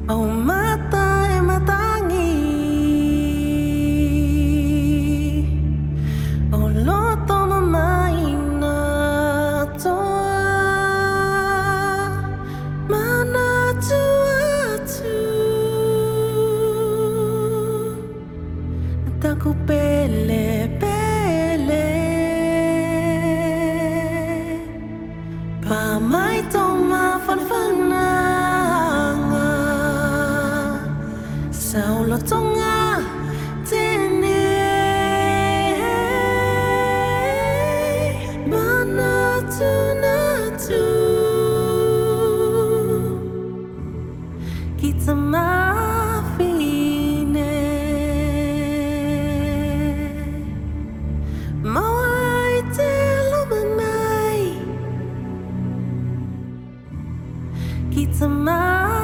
Oh mata e matangi, oh loto mamain na toa, mana tu taku pele pele, pa mai toma fanfana. Saulo tonga tene mana tu kita mafine mau ai te lumanai kita